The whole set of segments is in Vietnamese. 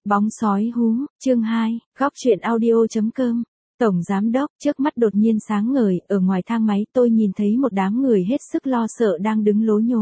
Bóng sói hú, chương 2, góc truyện audio.com. Tổng giám đốc, trước mắt đột nhiên sáng ngời, ở ngoài thang máy tôi nhìn thấy một đám người hết sức lo sợ đang đứng lố nhố.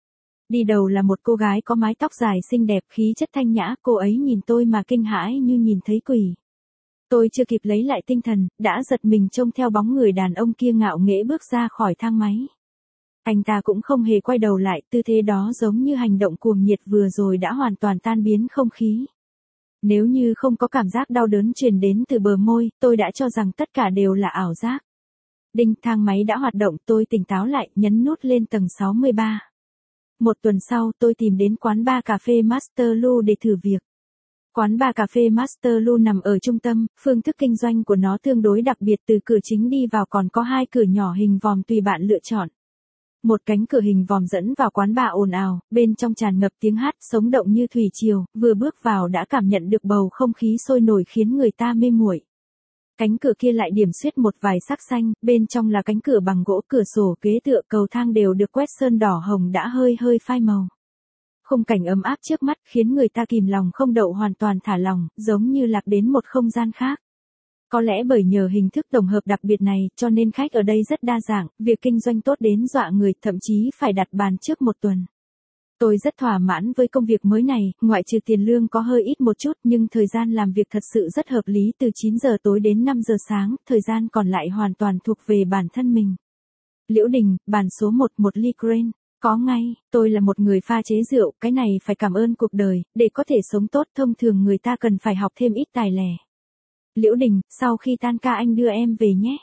Đi đầu là một cô gái có mái tóc dài xinh đẹp, khí chất thanh nhã, cô ấy nhìn tôi mà kinh hãi như nhìn thấy quỷ. Tôi chưa kịp lấy lại tinh thần, đã giật mình trông theo bóng người đàn ông kia ngạo nghễ bước ra khỏi thang máy. Anh ta cũng không hề quay đầu lại, tư thế đó giống như hành động cuồng nhiệt vừa rồi đã hoàn toàn tan biến không khí. Nếu như không có cảm giác đau đớn truyền đến từ bờ môi, tôi đã cho rằng tất cả đều là ảo giác. Đinh, thang máy đã hoạt động, tôi tỉnh táo lại, nhấn nút lên tầng 63. Một tuần sau, tôi tìm đến quán bar cà phê Master Lu để thử việc. Quán bar cà phê Master Lu nằm ở trung tâm, phương thức kinh doanh của nó tương đối đặc biệt, từ cửa chính đi vào còn có hai cửa nhỏ hình vòm tùy bạn lựa chọn. Một cánh cửa hình vòm dẫn vào quán bar ồn ào, bên trong tràn ngập tiếng hát sống động như thủy triều, vừa bước vào đã cảm nhận được bầu không khí sôi nổi khiến người ta mê muội. Cánh cửa kia lại điểm xuyết một vài sắc xanh, bên trong là cánh cửa bằng gỗ, cửa sổ, ghế tựa, cầu thang đều được quét sơn đỏ hồng đã hơi phai màu. Khung cảnh ấm áp trước mắt khiến người ta kìm lòng không đậu, hoàn toàn thả lòng, giống như lạc đến một không gian khác. Có lẽ bởi nhờ hình thức tổng hợp đặc biệt này, cho nên khách ở đây rất đa dạng, việc kinh doanh tốt đến dọa người, thậm chí phải đặt bàn trước một tuần. Tôi rất thỏa mãn với công việc mới này, ngoại trừ tiền lương có hơi ít một chút, nhưng thời gian làm việc thật sự rất hợp lý, từ 9 giờ tối đến 5 giờ sáng, thời gian còn lại hoàn toàn thuộc về bản thân mình. Liễu Đình, bàn số 1, một ly Green. Có ngay, tôi là một người pha chế rượu, cái này phải cảm ơn cuộc đời, để có thể sống tốt thông thường người ta cần phải học thêm ít tài lẻ. Liễu Đình, sau khi tan ca anh đưa em về nhé.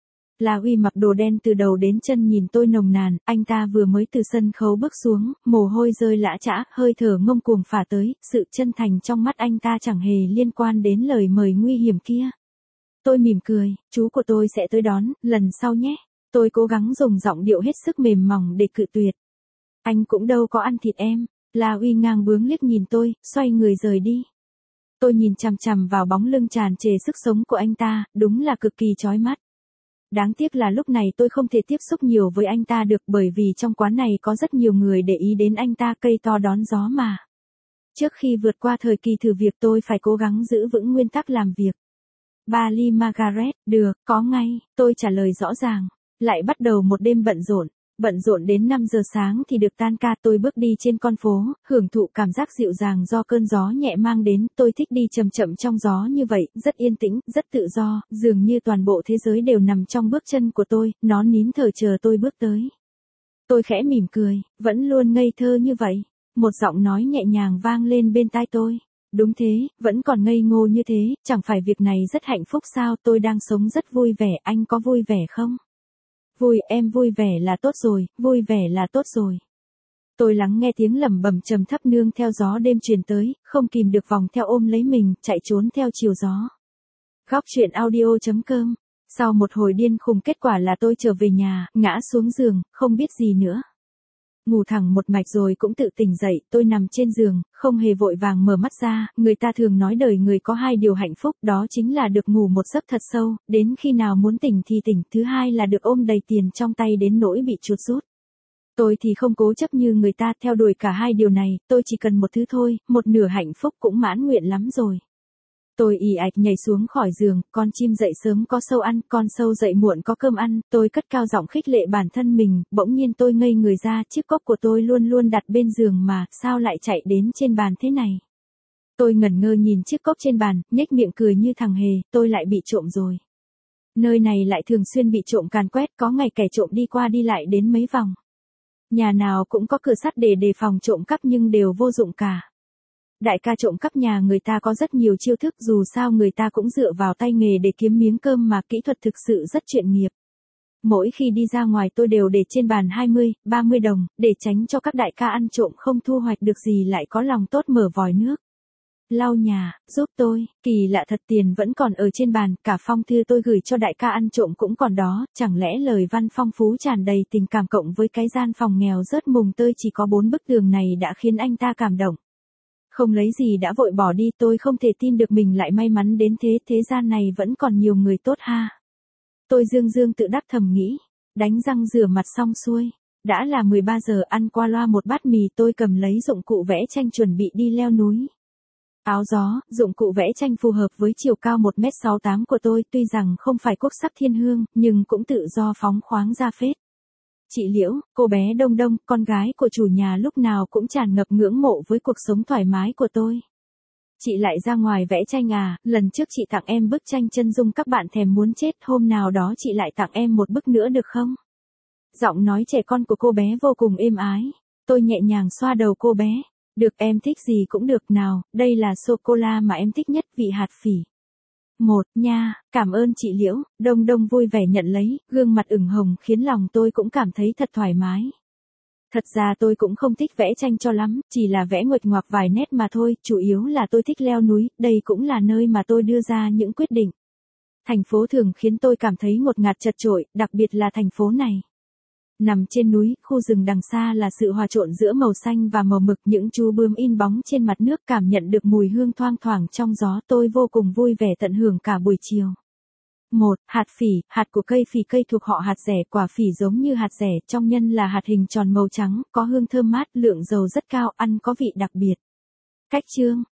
La Huy mặc đồ đen từ đầu đến chân nhìn tôi nồng nàn, anh ta vừa mới từ sân khấu bước xuống, mồ hôi rơi lã chã, hơi thở ngông cuồng phả tới, sự chân thành trong mắt anh ta chẳng hề liên quan đến lời mời nguy hiểm kia. Tôi mỉm cười, chú của tôi sẽ tới đón, lần sau nhé. Tôi cố gắng dùng giọng điệu hết sức mềm mỏng để cự tuyệt. Anh cũng đâu có ăn thịt em. La Huy ngang bướng liếc nhìn tôi, xoay người rời đi. Tôi nhìn chằm chằm vào bóng lưng tràn trề sức sống của anh ta, đúng là cực kỳ chói mắt. Đáng tiếc là lúc này tôi không thể tiếp xúc nhiều với anh ta được, bởi vì trong quán này có rất nhiều người để ý đến anh ta, cây to đón gió mà. Trước khi vượt qua thời kỳ thử việc tôi phải cố gắng giữ vững nguyên tắc làm việc. 3 ly Margaret, được, có ngay, tôi trả lời rõ ràng. Lại bắt đầu một đêm bận rộn đến 5 giờ sáng thì được tan ca. Tôi bước đi trên con phố, hưởng thụ cảm giác dịu dàng do cơn gió nhẹ mang đến. Tôi thích đi chậm chậm trong gió như vậy, rất yên tĩnh, rất tự do, dường như toàn bộ thế giới đều nằm trong bước chân của tôi, nó nín thở chờ tôi bước tới. Tôi khẽ mỉm cười, vẫn luôn ngây thơ như vậy. Một giọng nói nhẹ nhàng vang lên bên tai tôi. Đúng thế, vẫn còn ngây ngô như thế, chẳng phải việc này rất hạnh phúc sao? Tôi đang sống rất vui vẻ, anh có vui vẻ không? Vui, em vui vẻ là tốt rồi, vui vẻ là tốt rồi. Tôi lắng nghe tiếng lẩm bẩm trầm thấp nương theo gió đêm truyền tới, không kìm được vòng theo ôm lấy mình, chạy trốn theo chiều gió. Góc truyện audio.com. Sau một hồi điên khùng, kết quả là tôi trở về nhà, ngã xuống giường, không biết gì nữa. Ngủ thẳng một mạch rồi cũng tự tỉnh dậy, tôi nằm trên giường, không hề vội vàng mở mắt ra. Người ta thường nói đời người có hai điều hạnh phúc, đó chính là được ngủ một giấc thật sâu, đến khi nào muốn tỉnh thì tỉnh, thứ hai là được ôm đầy tiền trong tay đến nỗi bị chuột rút. Tôi thì không cố chấp như người ta, theo đuổi cả hai điều này, tôi chỉ cần một thứ thôi, một nửa hạnh phúc cũng mãn nguyện lắm rồi. Tôi ì ạch nhảy xuống khỏi giường, con chim dậy sớm có sâu ăn, con sâu dậy muộn có cơm ăn, tôi cất cao giọng khích lệ bản thân mình, bỗng nhiên tôi ngây người ra, chiếc cốc của tôi luôn luôn đặt bên giường mà, sao lại chạy đến trên bàn thế này? Tôi ngẩn ngơ nhìn chiếc cốc trên bàn, nhếch miệng cười như thằng hề, tôi lại bị trộm rồi. Nơi này lại thường xuyên bị trộm càn quét, có ngày kẻ trộm đi qua đi lại đến mấy vòng. Nhà nào cũng có cửa sắt để đề phòng trộm cắp nhưng đều vô dụng cả. Đại ca trộm cắp nhà người ta có rất nhiều chiêu thức, dù sao người ta cũng dựa vào tay nghề để kiếm miếng cơm mà, kỹ thuật thực sự rất chuyên nghiệp. Mỗi khi đi ra ngoài tôi đều để trên bàn 20, 30 đồng, để tránh cho các đại ca ăn trộm không thu hoạch được gì lại có lòng tốt mở vòi nước. Lau nhà, giúp tôi, kỳ lạ thật, tiền vẫn còn ở trên bàn, cả phong thư tôi gửi cho đại ca ăn trộm cũng còn đó, chẳng lẽ lời văn phong phú tràn đầy tình cảm cộng với cái gian phòng nghèo rớt mùng tơi chỉ có 4 bức tường này đã khiến anh ta cảm động. Không lấy gì đã vội bỏ đi, tôi không thể tin được mình lại may mắn đến thế, thế gian này vẫn còn nhiều người tốt ha. Tôi dương tự đắc thầm nghĩ, đánh răng rửa mặt xong xuôi. Đã là 13 giờ, ăn qua loa một bát mì, tôi cầm lấy dụng cụ vẽ tranh chuẩn bị đi leo núi. Áo gió, dụng cụ vẽ tranh phù hợp với chiều cao 1m68 của tôi, tuy rằng không phải quốc sắc thiên hương, nhưng cũng tự do phóng khoáng ra phết. Chị Liễu, cô bé Đông Đông, con gái của chủ nhà lúc nào cũng tràn ngập ngưỡng mộ với cuộc sống thoải mái của tôi. Chị lại ra ngoài vẽ tranh à, lần trước chị tặng em bức tranh chân dung các bạn thèm muốn chết, hôm nào đó chị lại tặng em một bức nữa được không? Giọng nói trẻ con của cô bé vô cùng êm ái. Tôi nhẹ nhàng xoa đầu cô bé. Được, em thích gì cũng được nào, đây là sô-cô-la mà em thích nhất, vị hạt phỉ. Một nha, cảm ơn chị Liễu. Đông Đông vui vẻ nhận lấy, gương mặt ửng hồng khiến lòng tôi cũng cảm thấy thật thoải mái. Thật ra tôi cũng không thích vẽ tranh cho lắm, chỉ là vẽ nguệch ngoạc vài nét mà thôi, chủ yếu là tôi thích leo núi, đây cũng là nơi mà tôi đưa ra những quyết định. Thành phố thường khiến tôi cảm thấy ngột ngạt chật chội, đặc biệt là thành phố này. Nằm trên núi, khu rừng đằng xa là sự hòa trộn giữa màu xanh và màu mực, những chú bướm in bóng trên mặt nước, cảm nhận được mùi hương thoang thoảng trong gió, tôi vô cùng vui vẻ tận hưởng cả buổi chiều. Một, hạt phỉ, hạt của cây phỉ, cây thuộc họ hạt dẻ, quả phỉ giống như hạt dẻ, trong nhân là hạt hình tròn màu trắng, có hương thơm mát, lượng dầu rất cao, ăn có vị đặc biệt. Cách chương.